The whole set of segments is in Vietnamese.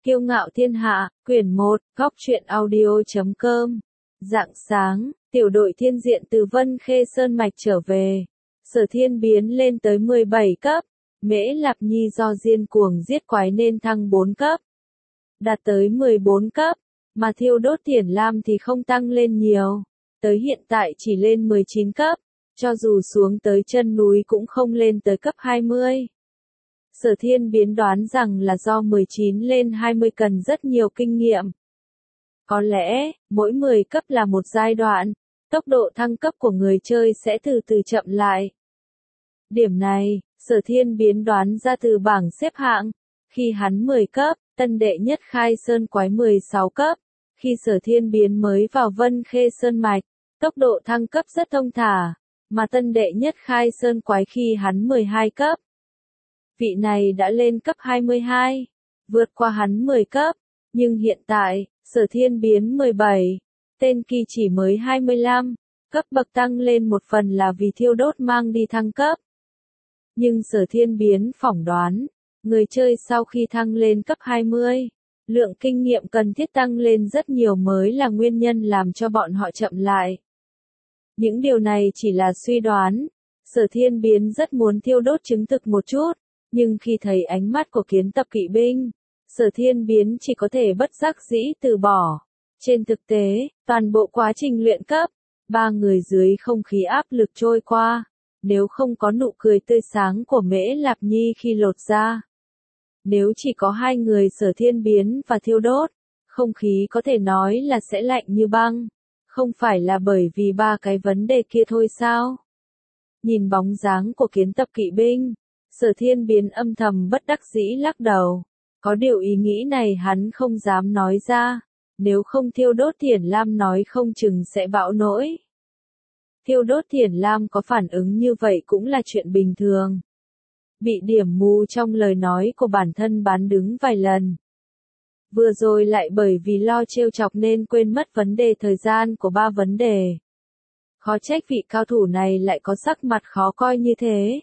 Kiêu ngạo thiên hạ, quyển 1, góc truyện audio.com. Rạng sáng, tiểu đội thiên diện từ Vân Khê Sơn Mạch trở về. Sở Thiên biến lên tới 17 cấp. Mễ Lạp Nhi do điên cuồng giết quái nên thăng 4 cấp. Đạt tới 14 cấp. Mà Thiêu Đốt Thiển Lam thì không tăng lên nhiều. Tới hiện tại chỉ lên 19 cấp. Cho dù xuống tới chân núi cũng không lên tới cấp 20. Sở Thiên biến đoán rằng là do 19 lên 20 cần rất nhiều kinh nghiệm. Có lẽ, mỗi 10 cấp là một giai đoạn, tốc độ thăng cấp của người chơi sẽ từ từ chậm lại. Điểm này, Sở Thiên biến đoán ra từ bảng xếp hạng. Khi hắn 10 cấp, tân đệ nhất khai sơn quái 16 cấp. Khi Sở Thiên biến mới vào Vân Khê Sơn Mạch, tốc độ thăng cấp rất thông thả, mà tân đệ nhất khai sơn quái khi hắn 12 cấp. Vị này đã lên cấp 22, vượt qua hắn 10 cấp, nhưng hiện tại, Sở Thiên biến 17, tên kỳ chỉ mới 25, cấp bậc tăng lên một phần là vì Thiêu Đốt mang đi thăng cấp. Nhưng Sở Thiên biến phỏng đoán, người chơi sau khi thăng lên cấp 20, lượng kinh nghiệm cần thiết tăng lên rất nhiều mới là nguyên nhân làm cho bọn họ chậm lại. Những điều này chỉ là suy đoán, Sở Thiên biến rất muốn Thiêu Đốt chứng thực một chút. Nhưng khi thấy ánh mắt của kiến tập kỵ binh, Sở Thiên biến chỉ có thể bất đắc dĩ từ bỏ. Trên thực tế, toàn bộ quá trình luyện cấp, ba người dưới không khí áp lực trôi qua, nếu không có nụ cười tươi sáng của Mễ Lạp Nhi khi lột ra. Nếu chỉ có hai người Sở Thiên biến và Thiêu Đốt, không khí có thể nói là sẽ lạnh như băng. Không phải là bởi vì ba cái vấn đề kia thôi sao? Nhìn bóng dáng của kiến tập kỵ binh, Sở Thiên biến âm thầm bất đắc dĩ lắc đầu. Có điều ý nghĩ này hắn không dám nói ra. Nếu không Thiêu Đốt Thiển Lam nói không chừng sẽ bão nỗi. Thiêu Đốt Thiển Lam có phản ứng như vậy cũng là chuyện bình thường. Bị điểm mù trong lời nói của bản thân bán đứng vài lần. Vừa rồi lại bởi vì lo trêu chọc nên quên mất vấn đề thời gian của ba vấn đề. Khó trách vị cao thủ này lại có sắc mặt khó coi như thế.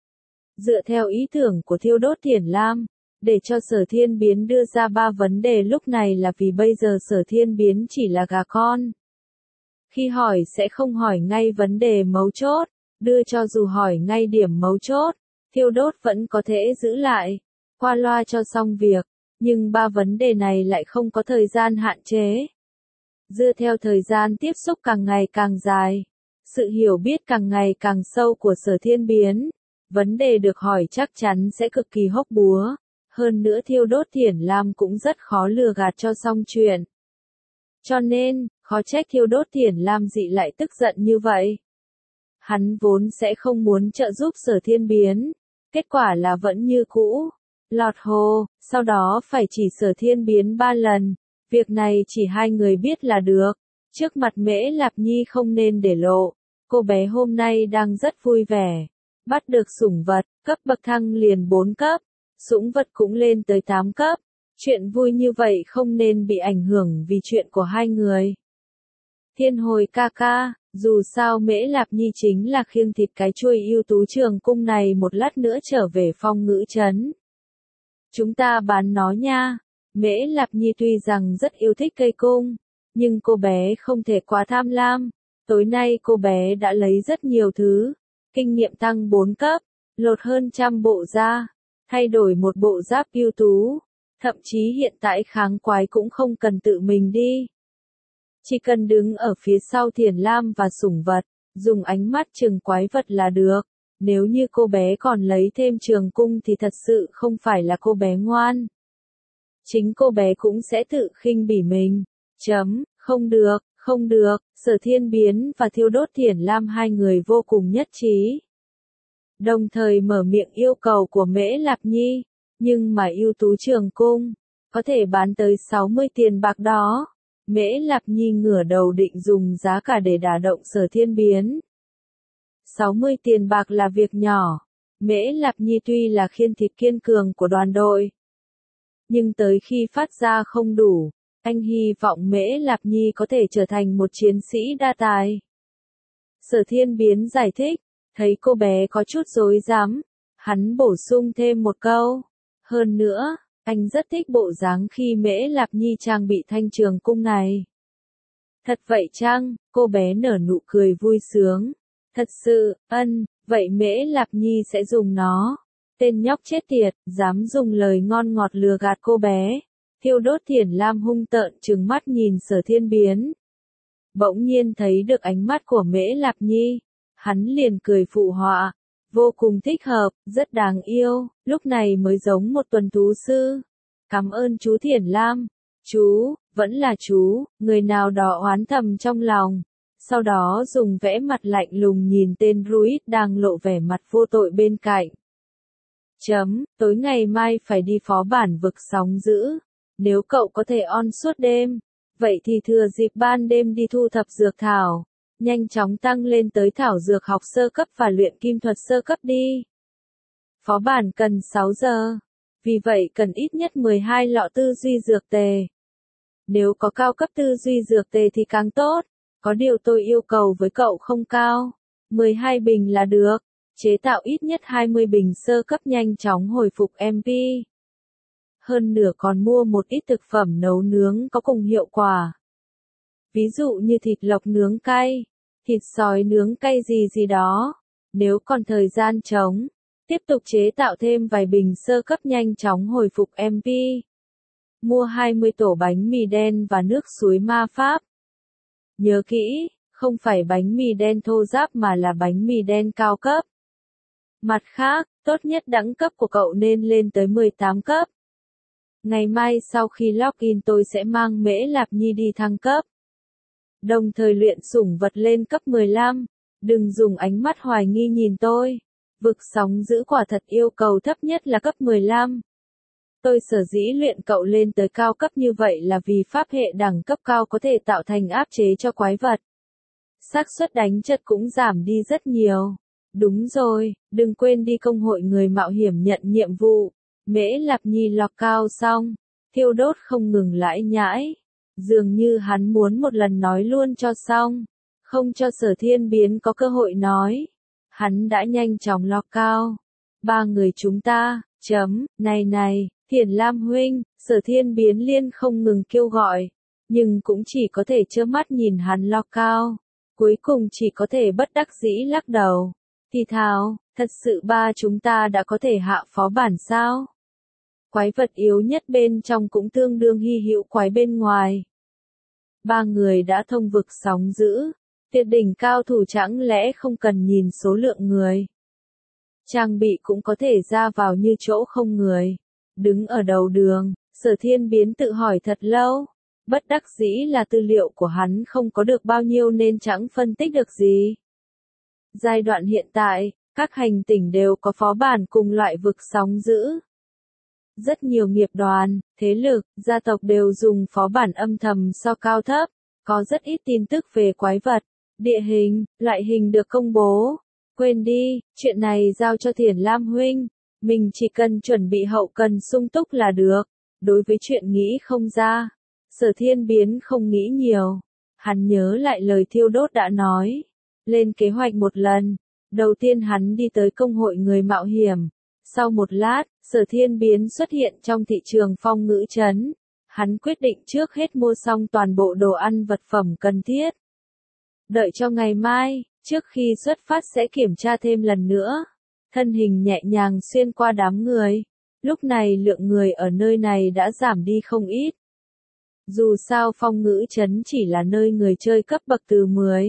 Dựa theo ý tưởng của Thiêu Đốt Thiển Lam, để cho Sở Thiên biến đưa ra ba vấn đề lúc này là vì bây giờ Sở Thiên biến chỉ là gà con. Khi hỏi sẽ không hỏi ngay vấn đề mấu chốt, đưa cho dù hỏi ngay điểm mấu chốt, Thiêu Đốt vẫn có thể giữ lại, qua loa cho xong việc, nhưng ba vấn đề này lại không có thời gian hạn chế. Dựa theo thời gian tiếp xúc càng ngày càng dài, sự hiểu biết càng ngày càng sâu của Sở Thiên biến. Vấn đề được hỏi chắc chắn sẽ cực kỳ hóc búa, hơn nữa Thiêu Đốt Thiển Lam cũng rất khó lừa gạt cho xong chuyện. Cho nên, khó trách Thiêu Đốt Thiển Lam dị lại tức giận như vậy. Hắn vốn sẽ không muốn trợ giúp Sở Thiên biến, kết quả là vẫn như cũ, lọt hồ, sau đó phải chỉ Sở Thiên biến 3 lần, việc này chỉ hai người biết là được, trước mặt Mễ Lạp Nhi không nên để lộ, cô bé hôm nay đang rất vui vẻ. Bắt được sủng vật, cấp bậc thăng liền 4 cấp, sủng vật cũng lên tới 8 cấp. Chuyện vui như vậy không nên bị ảnh hưởng vì chuyện của hai người. Thiên Hồi ca ca, dù sao Mễ Lạp Nhi chính là khiêng thịt cái chuôi ưu tú trường cung này một lát nữa trở về Phong Ngữ Trấn. Chúng ta bán nó nha. Mễ Lạp Nhi tuy rằng rất yêu thích cây cung, nhưng cô bé không thể quá tham lam. Tối nay cô bé đã lấy rất nhiều thứ. Kinh nghiệm tăng 4 cấp, lột hơn 100 bộ da, thay đổi một bộ giáp ưu tú, thậm chí hiện tại kháng quái cũng không cần tự mình đi. Chỉ cần đứng ở phía sau Thiển Lam và sủng vật, dùng ánh mắt trừng quái vật là được. Nếu như cô bé còn lấy thêm trường cung thì thật sự không phải là cô bé ngoan. Chính cô bé cũng sẽ tự khinh bỉ mình. Không được. Không được, Sở Thiên biến và Thiêu Đốt Thiển Lam hai người vô cùng nhất trí. Đồng thời mở miệng yêu cầu của Mễ Lạp Nhi, nhưng mà ưu tú trường cung, có thể bán tới 60 tiền bạc đó. Mễ Lạp Nhi ngửa đầu định dùng giá cả để đả động Sở Thiên biến. 60 tiền bạc là việc nhỏ, Mễ Lạp Nhi tuy là khiên thịt kiên cường của đoàn đội. Nhưng tới khi phát ra không đủ. Anh hy vọng Mễ Lạp Nhi có thể trở thành một chiến sĩ đa tài. Sở Thiên biến giải thích, thấy cô bé có chút rối rắm, hắn bổ sung thêm một câu. Hơn nữa, Anh rất thích bộ dáng khi Mễ Lạp Nhi trang bị thanh trường cung này. Thật vậy chăng? Cô bé nở nụ cười vui sướng. Thật sự, vậy Mễ Lạp Nhi sẽ dùng nó. Tên nhóc chết tiệt, dám dùng lời ngon ngọt lừa gạt cô bé. Thiêu đốt Thiển Lam hung tợn trừng mắt nhìn Sở Thiên Biến. Bỗng nhiên thấy được ánh mắt của Mễ Lạp Nhi. Hắn liền cười phụ họa. Vô cùng thích hợp, rất đáng yêu, lúc này mới giống một tuần thú sư. Cảm ơn chú Thiển Lam. Chú, vẫn là chú, người nào đó oán thầm trong lòng. Sau đó dùng vẽ mặt lạnh lùng nhìn tên Ruiz đang lộ vẻ mặt vô tội bên cạnh. Tối ngày mai phải đi phó bản vực sóng dữ. Nếu cậu có thể on suốt đêm, vậy thì thừa dịp ban đêm đi thu thập dược thảo. Nhanh chóng tăng lên tới thảo dược học sơ cấp và luyện kim thuật sơ cấp đi. Phó bản cần 6 giờ. Vì vậy cần ít nhất 12 lọ tư duy dược tề. Nếu có cao cấp tư duy dược tề thì càng tốt. Có điều tôi yêu cầu với cậu không cao. 12 bình là được. Chế tạo ít nhất 20 bình sơ cấp nhanh chóng hồi phục MP. Hơn nửa còn mua một ít thực phẩm nấu nướng có cùng hiệu quả. Ví dụ như thịt lộc nướng cay, thịt sói nướng cay gì đó. Nếu còn thời gian trống, tiếp tục chế tạo thêm vài bình sơ cấp nhanh chóng hồi phục MP. Mua 20 tổ bánh mì đen và nước suối ma pháp. Nhớ kỹ, không phải bánh mì đen thô ráp mà là bánh mì đen cao cấp. Mặt khác, tốt nhất đẳng cấp của cậu nên lên tới 18 cấp. Ngày mai sau khi login tôi sẽ mang Mễ Lạp Nhi đi thăng cấp. Đồng thời luyện sủng vật lên cấp 15. Đừng dùng ánh mắt hoài nghi nhìn tôi. Vực sóng dữ quả thật yêu cầu thấp nhất là cấp 15. Tôi sở dĩ luyện cậu lên tới cao cấp như vậy là vì pháp hệ đẳng cấp cao có thể tạo thành áp chế cho quái vật. Xác suất đánh chật cũng giảm đi rất nhiều. Đúng rồi, đừng quên đi công hội người mạo hiểm nhận nhiệm vụ. Mễ Lạp Nhi lọc cao xong, thiêu đốt không ngừng lãi nhãi. Dường như hắn muốn một lần nói luôn cho xong, không cho Sở Thiên Biến có cơ hội nói. Hắn đã nhanh chóng lọc cao. Ba người chúng ta, này, Thiển Lam huynh, Sở Thiên Biến liên không ngừng kêu gọi, nhưng cũng chỉ có thể trơ mắt nhìn hắn lọc cao. Cuối cùng chỉ có thể bất đắc dĩ lắc đầu. Thì thào, thật sự ba chúng ta đã có thể hạ phó bản sao? Quái vật yếu nhất bên trong cũng tương đương hy hữu quái bên ngoài. Ba người đã thông vực sóng dữ, tuyệt đỉnh cao thủ chẳng lẽ không cần nhìn số lượng người. Trang bị cũng có thể ra vào như chỗ không người. Đứng ở đầu đường, Sở Thiên Biến tự hỏi thật lâu. Bất đắc dĩ là tư liệu của hắn không có được bao nhiêu nên chẳng phân tích được gì. Giai đoạn hiện tại, các hành tinh đều có phó bản cùng loại vực sóng dữ. Rất nhiều nghiệp đoàn, thế lực, gia tộc đều dùng phó bản âm thầm so cao thấp, có rất ít tin tức về quái vật, địa hình, loại hình được công bố. Quên đi, chuyện này giao cho Thiển Lam huynh, mình chỉ cần chuẩn bị hậu cần sung túc là được. Đối với chuyện nghĩ không ra, Sở Thiên Biến không nghĩ nhiều. Hắn nhớ lại lời thiêu đốt đã nói. Lên kế hoạch một lần, đầu tiên hắn đi tới công hội người mạo hiểm. Sau một lát, Sở Thiên Biến xuất hiện trong thị trường phong ngữ trấn. Hắn quyết định trước hết mua xong toàn bộ đồ ăn vật phẩm cần thiết. Đợi cho ngày mai, trước khi xuất phát sẽ kiểm tra thêm lần nữa. Thân hình nhẹ nhàng xuyên qua đám người. Lúc này lượng người ở nơi này đã giảm đi không ít. Dù sao phong ngữ trấn chỉ là nơi người chơi cấp bậc từ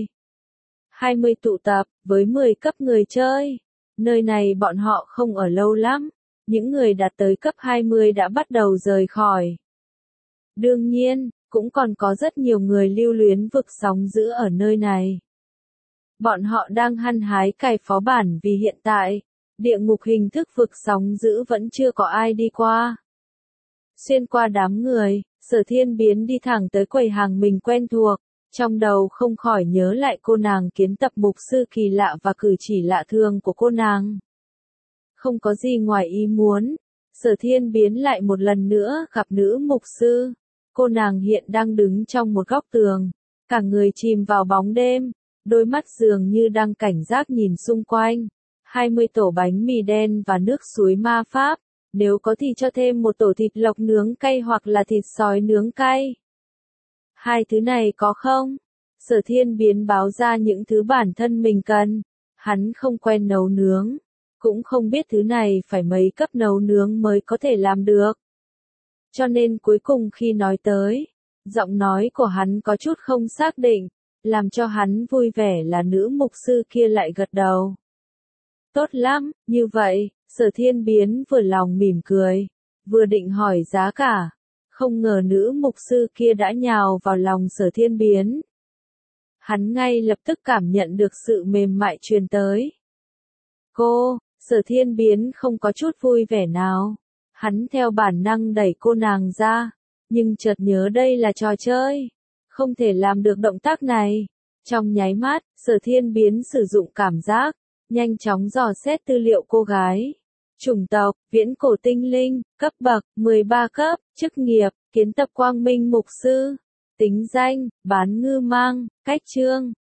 20 tụ tập, với 10 cấp người chơi. Nơi này bọn họ không ở lâu lắm. Những người đạt tới cấp 20 đã bắt đầu rời khỏi. Đương nhiên, cũng còn có rất nhiều người lưu luyến vực sóng dữ ở nơi này. Bọn họ đang hăng hái cày phó bản vì hiện tại, địa ngục hình thức vực sóng dữ vẫn chưa có ai đi qua. Xuyên qua đám người, Sở Thiên Biến đi thẳng tới quầy hàng mình quen thuộc, trong đầu không khỏi nhớ lại cô nàng kiến tập mục sư kỳ lạ và cử chỉ lạ thường của cô nàng. Không có gì ngoài ý muốn, Sở Thiên Biến lại một lần nữa gặp nữ mục sư. Cô nàng hiện đang đứng trong một góc tường, cả người chìm vào bóng đêm, đôi mắt dường như đang cảnh giác nhìn xung quanh. 20 tổ bánh mì đen và nước suối ma pháp, Nếu có thì cho thêm một tổ thịt lộc nướng cay hoặc là thịt sói nướng cay. Hai thứ này có không? Sở Thiên Biến báo ra những thứ bản thân mình cần. Hắn không quen nấu nướng, cũng không biết thứ này phải mấy cấp nấu nướng mới có thể làm được. Cho nên cuối cùng khi nói tới, giọng nói của hắn có chút không xác định, làm cho hắn vui vẻ là nữ mục sư kia lại gật đầu. Tốt lắm, như vậy, Sở Thiên Biến vừa lòng mỉm cười, vừa định hỏi giá cả, không ngờ nữ mục sư kia đã nhào vào lòng Sở Thiên Biến. Hắn ngay lập tức cảm nhận được sự mềm mại truyền tới. Cô, Sở Thiên Biến không có chút vui vẻ nào. Hắn theo bản năng đẩy cô nàng ra, nhưng chợt nhớ đây là trò chơi, không thể làm được động tác này. Trong nháy mắt, Sở Thiên Biến sử dụng cảm giác, nhanh chóng dò xét tư liệu cô gái. Chủng tộc, viễn cổ tinh linh, cấp bậc, 13 cấp, chức nghiệp, kiến tập quang minh mục sư, tính danh, bán ngư mang, cách chương,